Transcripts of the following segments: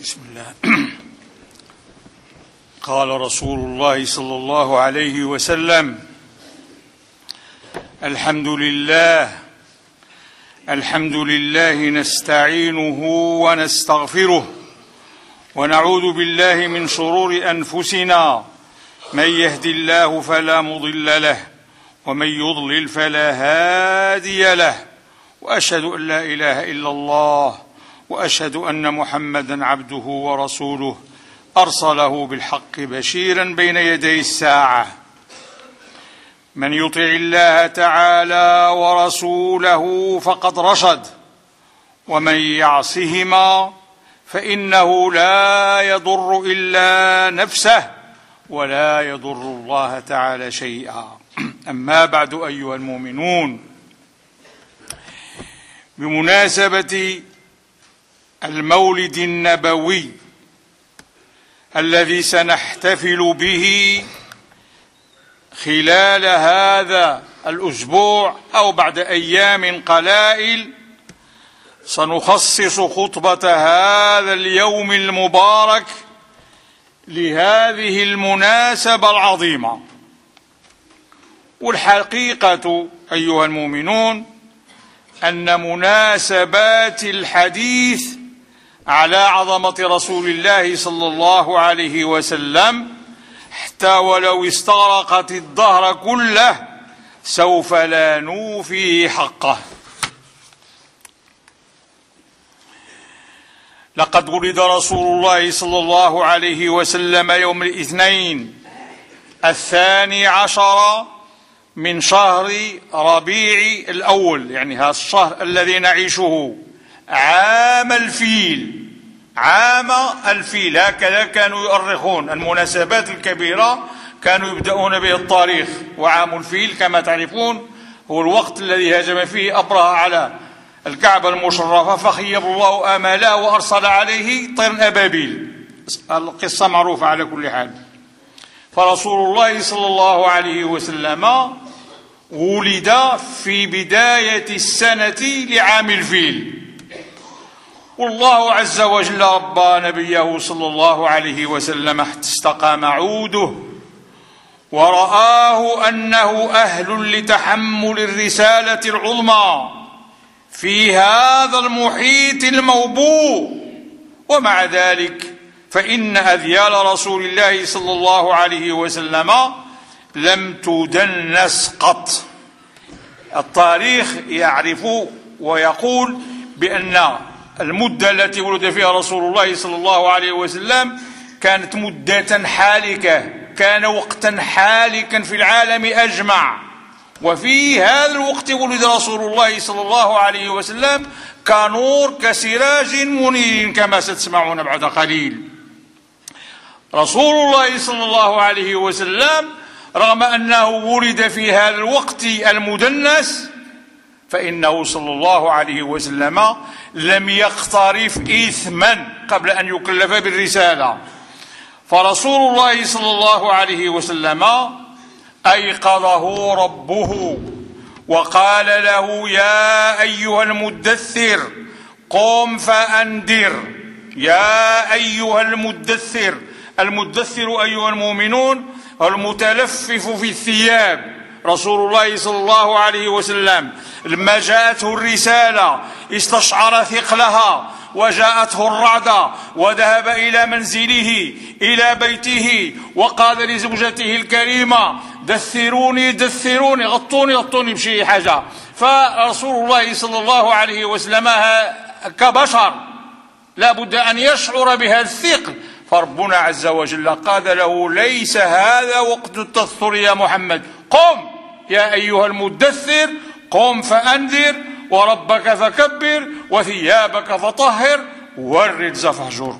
بسم الله. قال رسول الله صلى الله عليه وسلم: الحمد لله نستعينه ونستغفره ونعوذ بالله من شرور أنفسنا، من يهد الله فلا مضل له ومن يضلل فلا هادي له، وأشهد أن لا إله إلا الله وأشهد أن محمدا عبده ورسوله أرسله بالحق بشيرا بين يدي الساعة. من يطع الله تعالى ورسوله فقد رشد، ومن يعصهما فإنه لا يضر إلا نفسه ولا يضر الله تعالى شيئا. أما بعد، أيها المؤمنون، بمناسبة المولد النبوي الذي سنحتفل به خلال هذا الأسبوع أو بعد أيام قلائل، سنخصص خطبة هذا اليوم المبارك لهذه المناسبة العظيمة. والحقيقة أيها المؤمنون أن مناسبات الحديث على عظمة رسول الله صلى الله عليه وسلم حتى ولو استغرقت الدهر كله سوف لا نوفي حقه. لقد ولد رسول الله صلى الله عليه وسلم يوم الاثنين 12 من شهر ربيع الأول، يعني هذا الشهر الذي نعيشه، عام الفيل. هكذا كانوا يؤرخون المناسبات الكبيرة، كانوا يبدأون به التاريخ. وعام الفيل كما تعرفون هو الوقت الذي هجم فيه أبرهة على الكعبة المشرفة فخيب الله آماله وأرسل عليه طير أبابيل. القصة معروفة على كل حال. فرسول الله صلى الله عليه وسلم ولد في بداية السنة لعام الفيل، والله عز وجل ربى نبيه صلى الله عليه وسلم حتى استقام عوده، ورآه أنه أهل لتحمل الرسالة العظمى في هذا المحيط الموبوء. ومع ذلك فإن أذيال رسول الله صلى الله عليه وسلم لم تدنس قط. التاريخ يعرف ويقول بأن المدة التي ولد فيها رسول الله صلى الله عليه وسلم كانت مدة حالكة، كان وقتا حالكا في العالم أجمع. وفي هذا الوقت ولد رسول الله صلى الله عليه وسلم كنور كسراج منير كما ستسمعون بعد قليل. رسول الله صلى الله عليه وسلم رغم أنه ولد في هذا الوقت المدنس، فإنه صلى الله عليه وسلم لم يقترف إثما قبل أن يكلف بالرسالة. فرسول الله صلى الله عليه وسلم أيقظه ربه وقال له: يا أيها المدثر قم فأنذر. يا أيها المدثر. المدثر أيها المؤمنون المتلفف في الثياب. رسول الله صلى الله عليه وسلم لما جاءته الرسالة استشعر ثقلها، وجاءته الرعدة وذهب إلى منزله إلى بيته وقال لزوجته الكريمة: دثروني دثروني، غطوني بشيء حاجة. فرسول الله صلى الله عليه وسلم كبشر لا بد أن يشعر بهذا الثقل، فربنا عز وجل قال له: ليس هذا وقت التثر يا محمد، قم يا أيها المدثر، قم فأنذر وربك فكبر وثيابك فطهر والرجز فاهجر.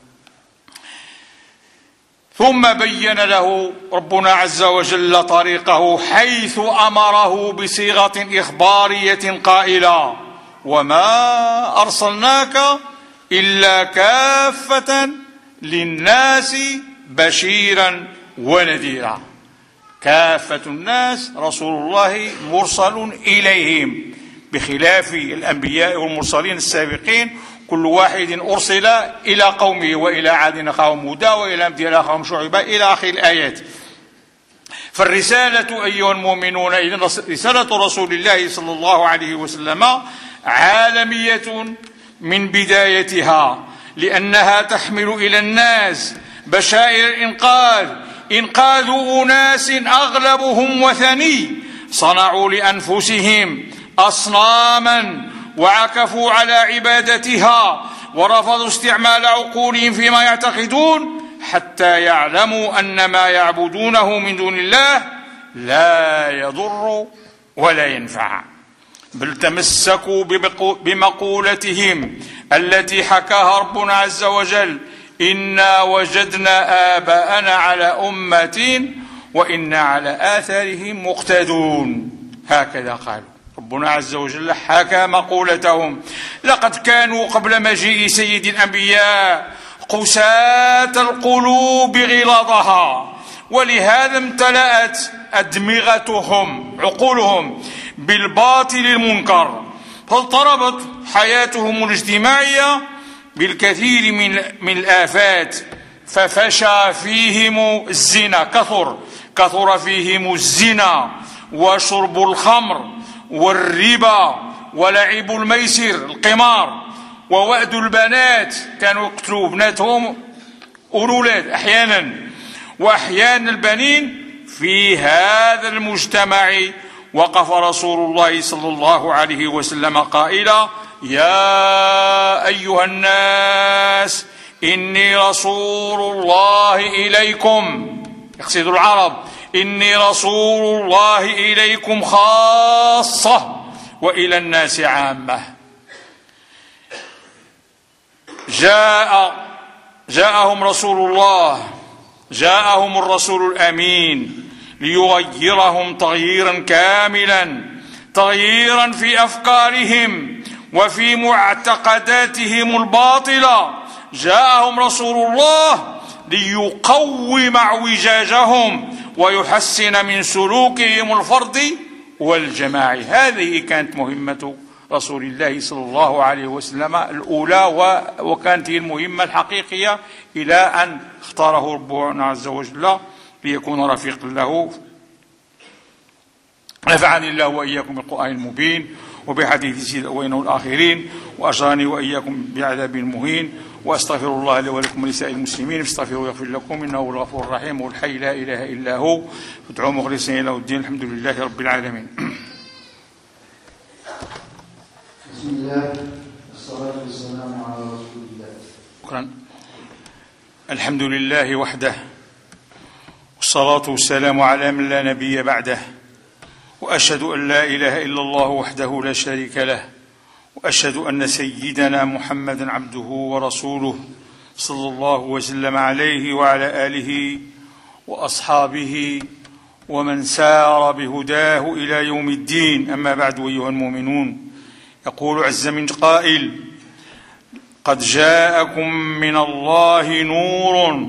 ثم بين له ربنا عز وجل طريقه حيث أمره بصيغة إخبارية قائلا: وما أرسلناك إلا كافة للناس بشيرا ونذيرا. كافة الناس رسول الله مرسل إليهم بخلاف الأنبياء والمرسلين السابقين، كل واحد أرسل إلى قومه، وإلى عاد أخاهم هودا، وإلى مدين أخاهم شعيبا، إلى آخر الآيات. فالرسالة أيها المؤمنون، إذن رسالة رسول الله صلى الله عليه وسلم عالمية من بدايتها، لأنها تحمل إلى الناس بشائر الإنقاذ، إنقاذ أناس أغلبهم وثني صنعوا لأنفسهم أصناما وعكفوا على عبادتها، ورفضوا استعمال عقولهم فيما يعتقدون، حتى يعلموا أن ما يعبدونه من دون الله لا يضر ولا ينفع، بل تمسكوا بمقولتهم التي حكاها ربنا عز وجل: إنا وجدنا آباءنا على أمة وإنا على آثارهم مقتدون. هكذا قالوا. ربنا عز وجل حكى مقولتهم: لقد كانوا قبل مجيء سيد الأنبياء قساة القلوب غلاظها، ولهذا امتلأت أدمغتهم عقولهم بالباطل المنكر، فاضطربت حياتهم الاجتماعية بالكثير من الآفات، ففشى فيهم الزنا، كثر فيهم الزنا وشرب الخمر والربا ولعب الميسر القمار ووأد البنات، كانوا يقتلوا بناتهم والأولاد أحيانا، وأحيانا البنين. في هذا المجتمع وقف رسول الله صلى الله عليه وسلم قائلا: يا أيها الناس إني رسول الله إليكم، يقصد العرب، إني رسول الله إليكم خاصة وإلى الناس عامة. جاءهم رسول الله، جاءهم الرسول الأمين ليغيرهم تغييرا كاملا، تغييرا في أفكارهم وفي معتقداتهم الباطلة. جاءهم رسول الله ليقوم اعوجاجهم ويحسن من سلوكهم الفردي والجماعي. هذه كانت مهمة رسول الله صلى الله عليه وسلم الأولى، وكانت هي المهمة الحقيقية إلى أن اختاره ربنا عز وجل ليكون رفيقا له. نفعني الله وإياكم بالقرآن المبين وبحديث سيد الأولين والآخرين، وأجرني وإياكم بعذاب مهين، وأستغفر الله لي ولكم ولسائر المسلمين، فاستغفروه يغفر لكم، إنه هو الغفور الرحيم، والحي لا إله إلا هو، فادعوه مخلصين له الدين. الحمد لله رب العالمين. بسم الله والصلاة والسلام على رسول الله. شكرا. الحمد لله وحده، والصلاة والسلام على من لا نبي بعده، وأشهد أن لا إله إلا الله وحده لا شريك له، وأشهد أن سيدنا محمدا عبده ورسوله صلى الله وسلم عليه وعلى آله وأصحابه ومن سار بهداه إلى يوم الدين. أما بعد، أيها المؤمنون، يقول عز من قائل: قد جاءكم من الله نور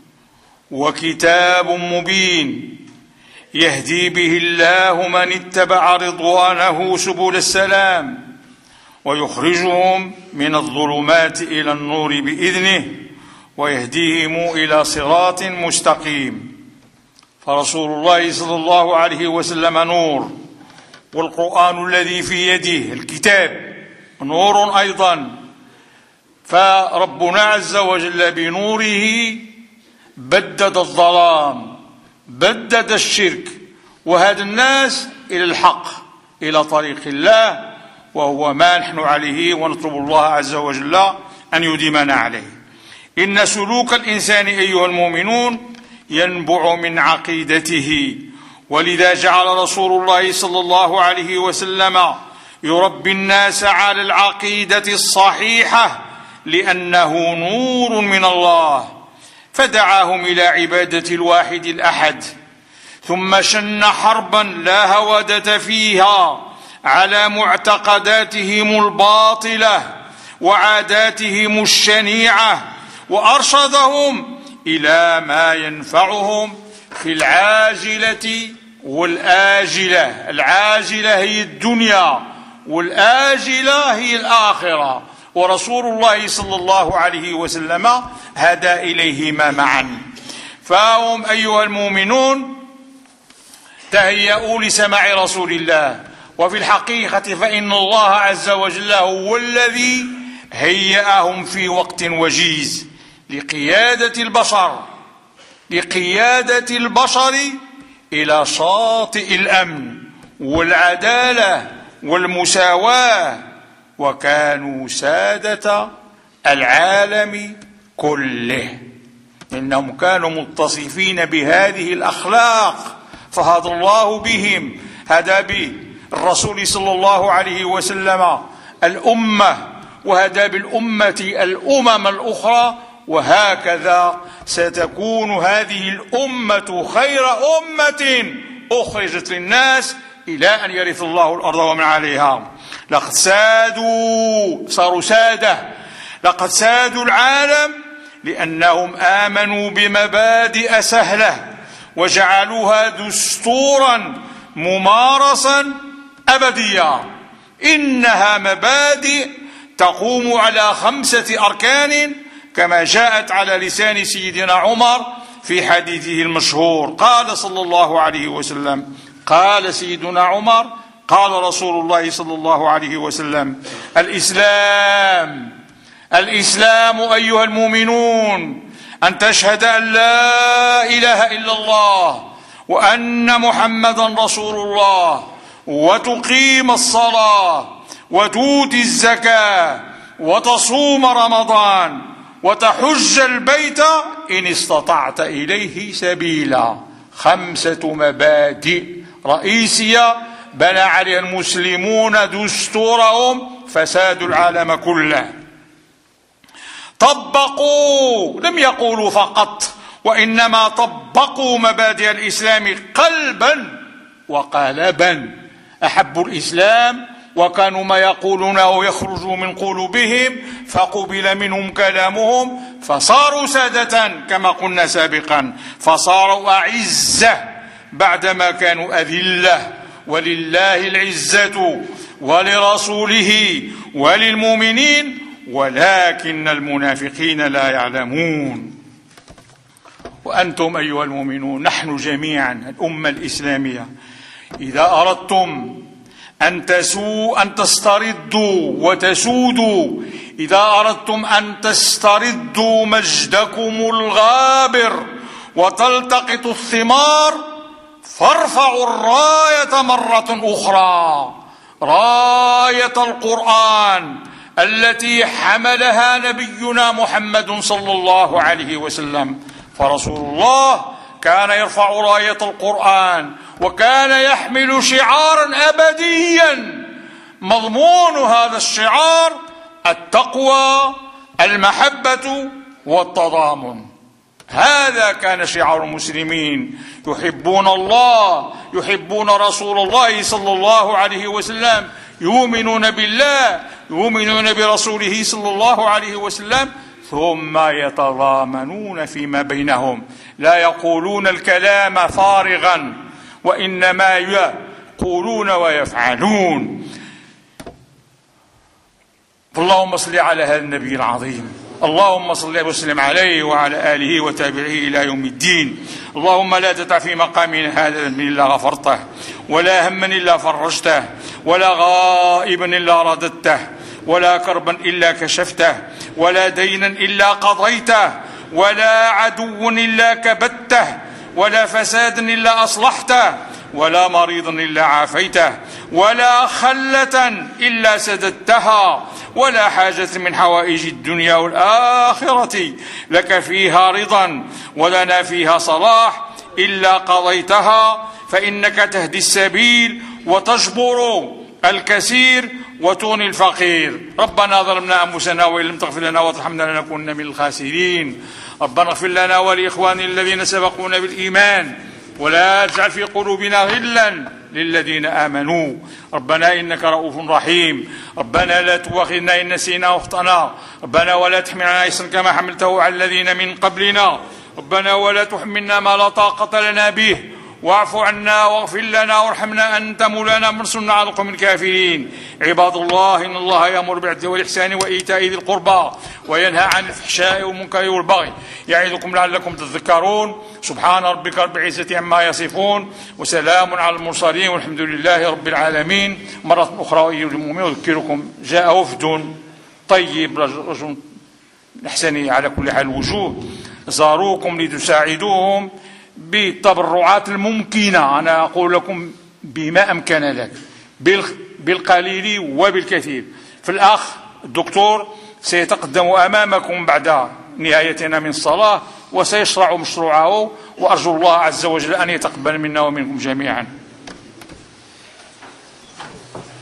وكتاب مبين يهدي به الله من اتبع رضوانه سبل السلام ويخرجهم من الظلمات إلى النور بإذنه ويهديهم إلى صراط مستقيم. فرسول الله صلى الله عليه وسلم نور، والقرآن الذي في يده الكتاب نور أيضا. فربنا عز وجل بنوره بدد الظلام، بدد الشرك، وهدى الناس إلى الحق، إلى طريق الله، وهو ما نحن عليه، ونطلب الله عز وجل أن يديمنا عليه. إن سلوك الإنسان أيها المؤمنون ينبع من عقيدته، ولذا جعل رسول الله صلى الله عليه وسلم يربي الناس على العقيدة الصحيحة، لأنه نور من الله، فدعاهم إلى عبادة الواحد الأحد، ثم شن حربا لا هودة فيها على معتقداتهم الباطلة وعاداتهم الشنيعة، وأرشدهم إلى ما ينفعهم في العاجلة والآجلة. العاجلة هي الدنيا، والآجلة هي الآخرة، ورسول الله صلى الله عليه وسلم هدى إليهما معا. فهم أيها المؤمنون تهيئوا لسماع رسول الله، وفي الحقيقة فإن الله عز وجل هو الذي هيأهم في وقت وجيز لقيادة البشر إلى شاطئ الأمن والعدالة والمساواة، وكانوا سادة العالم كله، إنهم كانوا متصفين بهذه الأخلاق فهدى الله بهم، هدى به الرسول صلى الله عليه وسلم الأمة، وهدى بالأمة الأمم الأخرى، وهكذا ستكون هذه الأمة خير أمة أخرجت للناس إلى أن يرث الله الأرض ومن عليها. لقد صاروا سادة، لقد سادوا العالم لأنهم آمنوا بمبادئ سهلة وجعلوها دستورا ممارسا أبديا. إنها مبادئ تقوم على 5 أركان كما جاءت على لسان سيدنا عمر في حديثه المشهور. قال صلى الله عليه وسلم، قال سيدنا عمر، قال رسول الله صلى الله عليه وسلم: الإسلام أيها المؤمنون أن تشهد أن لا إله إلا الله وأن محمدا رسول الله، وتقيم الصلاة، وتؤتي الزكاة، وتصوم رمضان، وتحج البيت إن استطعت إليه سبيلا. 5 مبادئ رئيسية بنى عليها المسلمون دستورهم فسادوا العالم كله. طبقوا، لم يقولوا فقط، وإنما طبقوا مبادئ الإسلام قلبا وقالبا. أحبوا الإسلام وكانوا ما يقولونه يخرج من قلوبهم، فقبل منهم كلامهم فصاروا سادة كما قلنا سابقا، فصاروا أعزة بعدما كانوا أذلة. ولله العزة ولرسوله وللمؤمنين ولكن المنافقين لا يعلمون. وأنتم أيها المؤمنون، نحن جميعا الأمة الإسلامية، إذا أردتم أن تستردوا وتسودوا، إذا أردتم أن تستردوا مجدكم الغابر وتلتقطوا الثمار، فارفعوا الراية مرة أخرى، راية القرآن التي حملها نبينا محمد صلى الله عليه وسلم. فرسول الله كان يرفع راية القرآن، وكان يحمل شعارا أبديا، مضمون هذا الشعار التقوى، المحبة والتضامن. هذا كان شعار المسلمين، يحبون الله، يحبون رسول الله صلى الله عليه وسلم، يؤمنون بالله، يؤمنون برسوله صلى الله عليه وسلم، ثم يتضامنون فيما بينهم، لا يقولون الكلام فارغا، وإنما يقولون ويفعلون. اللهم صل على هذا النبي العظيم، اللهم صل وسلم عليه وعلى آله وتابعه إلى يوم الدين. اللهم لا تدع في مقامنا هذا ذنبا إلا غفرته، ولا هما إلا فرجته، ولا غائبا إلا رددته، ولا كربا إلا كشفته، ولا دينا إلا قضيته، ولا عدو إلا كبته، ولا فسادا إلا أصلحته، ولا مريضا إلا عافيته، ولا خلة إلا سددتها، ولا حاجة من حوائج الدنيا والآخرة لك فيها رضا ولنا فيها صلاح إلا قضيتها، فإنك تهدي السبيل وتجبر الكثير وتغني الفقير. ربنا ظلمنا أنفسنا وإن لم تغفر لنا وترحمنا لنكونن من الخاسرين. ربنا اغفر لنا ولإخواننا الذين سبقونا بالإيمان، ولا تجعل في قلوبنا غلا للذين آمنوا. ربنا إنك رؤوف رحيم. ربنا لا تؤاخذنا إن نسينا واخطأنا. ربنا ولا تحمل علينا إصرا كما حملته على الذين من قبلنا. ربنا ولا تحملنا ما لا طاقة لنا به واعف عنا واغفر لنا وارحمنا أنت مولانا فانصرنا على القوم الكافرين. عباد الله، إن الله يأمر بالعدل والإحسان وإيتاء ذي القربى وينهى عن الفحشاء والمنكر والبغي يعظكم لعلكم تذكرون. سبحان ربك رب العزة عما يصفون وسلام على المرسلين والحمد لله رب العالمين. مرة أخرى أيها المؤمنون أذكركم جاء وفد طيب رجل أحسن على كل حال الوجوه زاروكم لتساعدوهم بالتبرعات الممكنة. أنا أقول لكم بما أمكن لك بالقليل وبالكثير. فالأخ الدكتور سيتقدم أمامكم بعد نهايتنا من الصلاة وسيشرع مشروعه، وأرجو الله عز وجل أن يتقبل منا ومنكم جميعا.